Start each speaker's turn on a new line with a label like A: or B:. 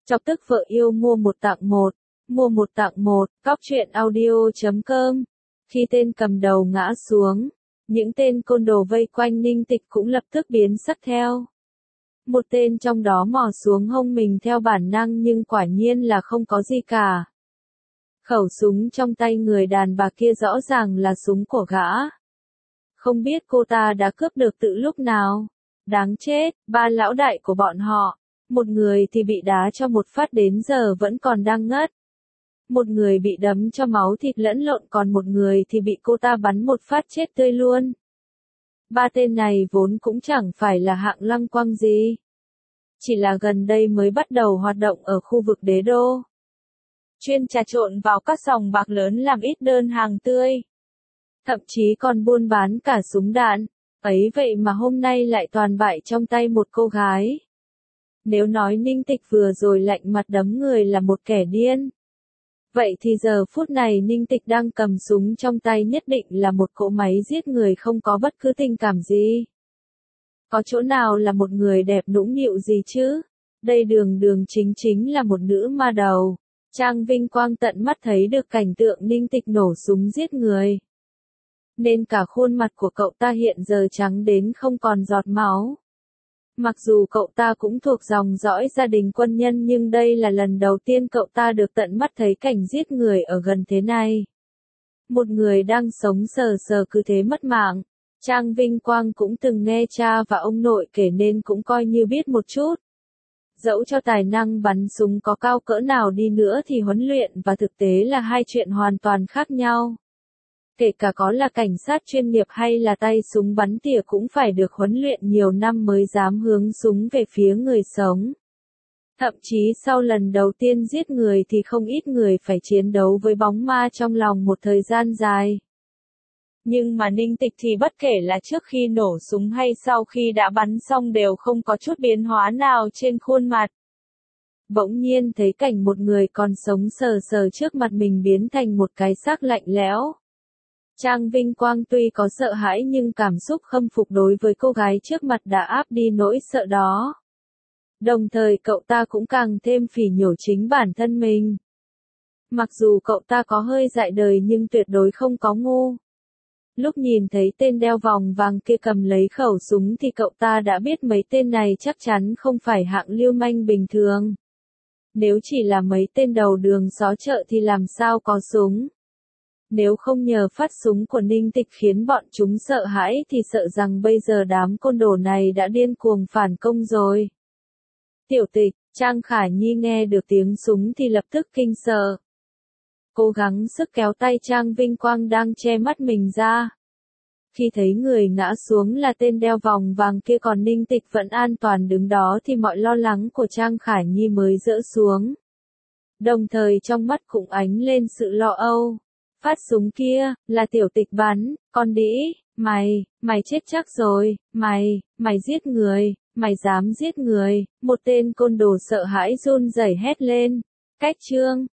A: Chọc tức vợ yêu mua một tặng một. Mua một tặng một, Cóc truyện audio.com. Khi tên cầm đầu ngã xuống, những tên côn đồ vây quanh Ninh Tịch cũng lập tức biến sắc theo. Một tên trong đó mò xuống hông mình theo bản năng nhưng quả nhiên là không có gì cả. Khẩu súng trong tay người đàn bà kia rõ ràng là súng của gã. Không biết cô ta đã cướp được từ lúc nào. Đáng chết, ba lão đại của bọn họ. Một người thì bị đá cho một phát đến giờ vẫn còn đang ngất. Một người bị đấm cho máu thịt lẫn lộn còn một người thì bị cô ta bắn một phát chết tươi luôn. Ba tên này vốn cũng chẳng phải là hạng lăng quăng gì. Chỉ là gần đây mới bắt đầu hoạt động ở khu vực đế đô. Chuyên trà trộn vào các sòng bạc lớn làm ít đơn hàng tươi. Thậm chí còn buôn bán cả súng đạn. Ấy vậy mà hôm nay lại toàn bại trong tay một cô gái. Nếu nói Ninh Tịch vừa rồi lạnh mặt đấm người là một kẻ điên. Vậy thì giờ phút này Ninh Tịch đang cầm súng trong tay nhất định là một cỗ máy giết người không có bất cứ tình cảm gì. Có chỗ nào là một người đẹp nũng nịu gì chứ? Đây đường đường chính chính là một nữ ma đầu. Trang Vinh Quang tận mắt thấy được cảnh tượng Ninh Tịch nổ súng giết người. Nên cả khuôn mặt của cậu ta hiện giờ trắng đến không còn giọt máu. Mặc dù cậu ta cũng thuộc dòng dõi gia đình quân nhân nhưng đây là lần đầu tiên cậu ta được tận mắt thấy cảnh giết người ở gần thế này. Một người đang sống sờ sờ cứ thế mất mạng. Trang Vinh Quang cũng từng nghe cha và ông nội kể nên cũng coi như biết một chút. Dẫu cho tài năng bắn súng có cao cỡ nào đi nữa thì huấn luyện và thực tế là hai chuyện hoàn toàn khác nhau. Kể cả có là cảnh sát chuyên nghiệp hay là tay súng bắn tỉa cũng phải được huấn luyện nhiều năm mới dám hướng súng về phía người sống. Thậm chí sau lần đầu tiên giết người thì không ít người phải chiến đấu với bóng ma trong lòng một thời gian dài. Nhưng mà Ninh Tịch thì bất kể là trước khi nổ súng hay sau khi đã bắn xong đều không có chút biến hóa nào trên khuôn mặt. Bỗng nhiên thấy cảnh một người còn sống sờ sờ trước mặt mình biến thành một cái xác lạnh lẽo. Trang Vinh Quang tuy có sợ hãi nhưng cảm xúc khâm phục đối với cô gái trước mặt đã áp đi nỗi sợ đó. Đồng thời cậu ta cũng càng thêm phỉ nhổ chính bản thân mình. Mặc dù cậu ta có hơi dại đời nhưng tuyệt đối không có ngu. Lúc nhìn thấy tên đeo vòng vàng kia cầm lấy khẩu súng thì cậu ta đã biết mấy tên này chắc chắn không phải hạng lưu manh bình thường. Nếu chỉ là mấy tên đầu đường xó chợ thì làm sao có súng. Nếu không nhờ phát súng của Ninh Tịch khiến bọn chúng sợ hãi thì sợ rằng bây giờ đám côn đồ này đã điên cuồng phản công rồi. Tiểu Tịch, Trang Khả Nhi nghe được tiếng súng thì lập tức kinh sợ. Cố gắng sức kéo tay Trang Vinh Quang đang che mắt mình ra. Khi thấy người ngã xuống là tên đeo vòng vàng kia còn Ninh Tịch vẫn an toàn đứng đó thì mọi lo lắng của Trang Khả Nhi mới dỡ xuống. Đồng thời trong mắt cũng ánh lên sự lo âu. Phát súng kia, là Tiểu Tịch bắn, con đĩ, mày chết chắc rồi, mày giết người, mày dám giết người, một tên côn đồ sợ hãi run rẩy hét lên. Cách chương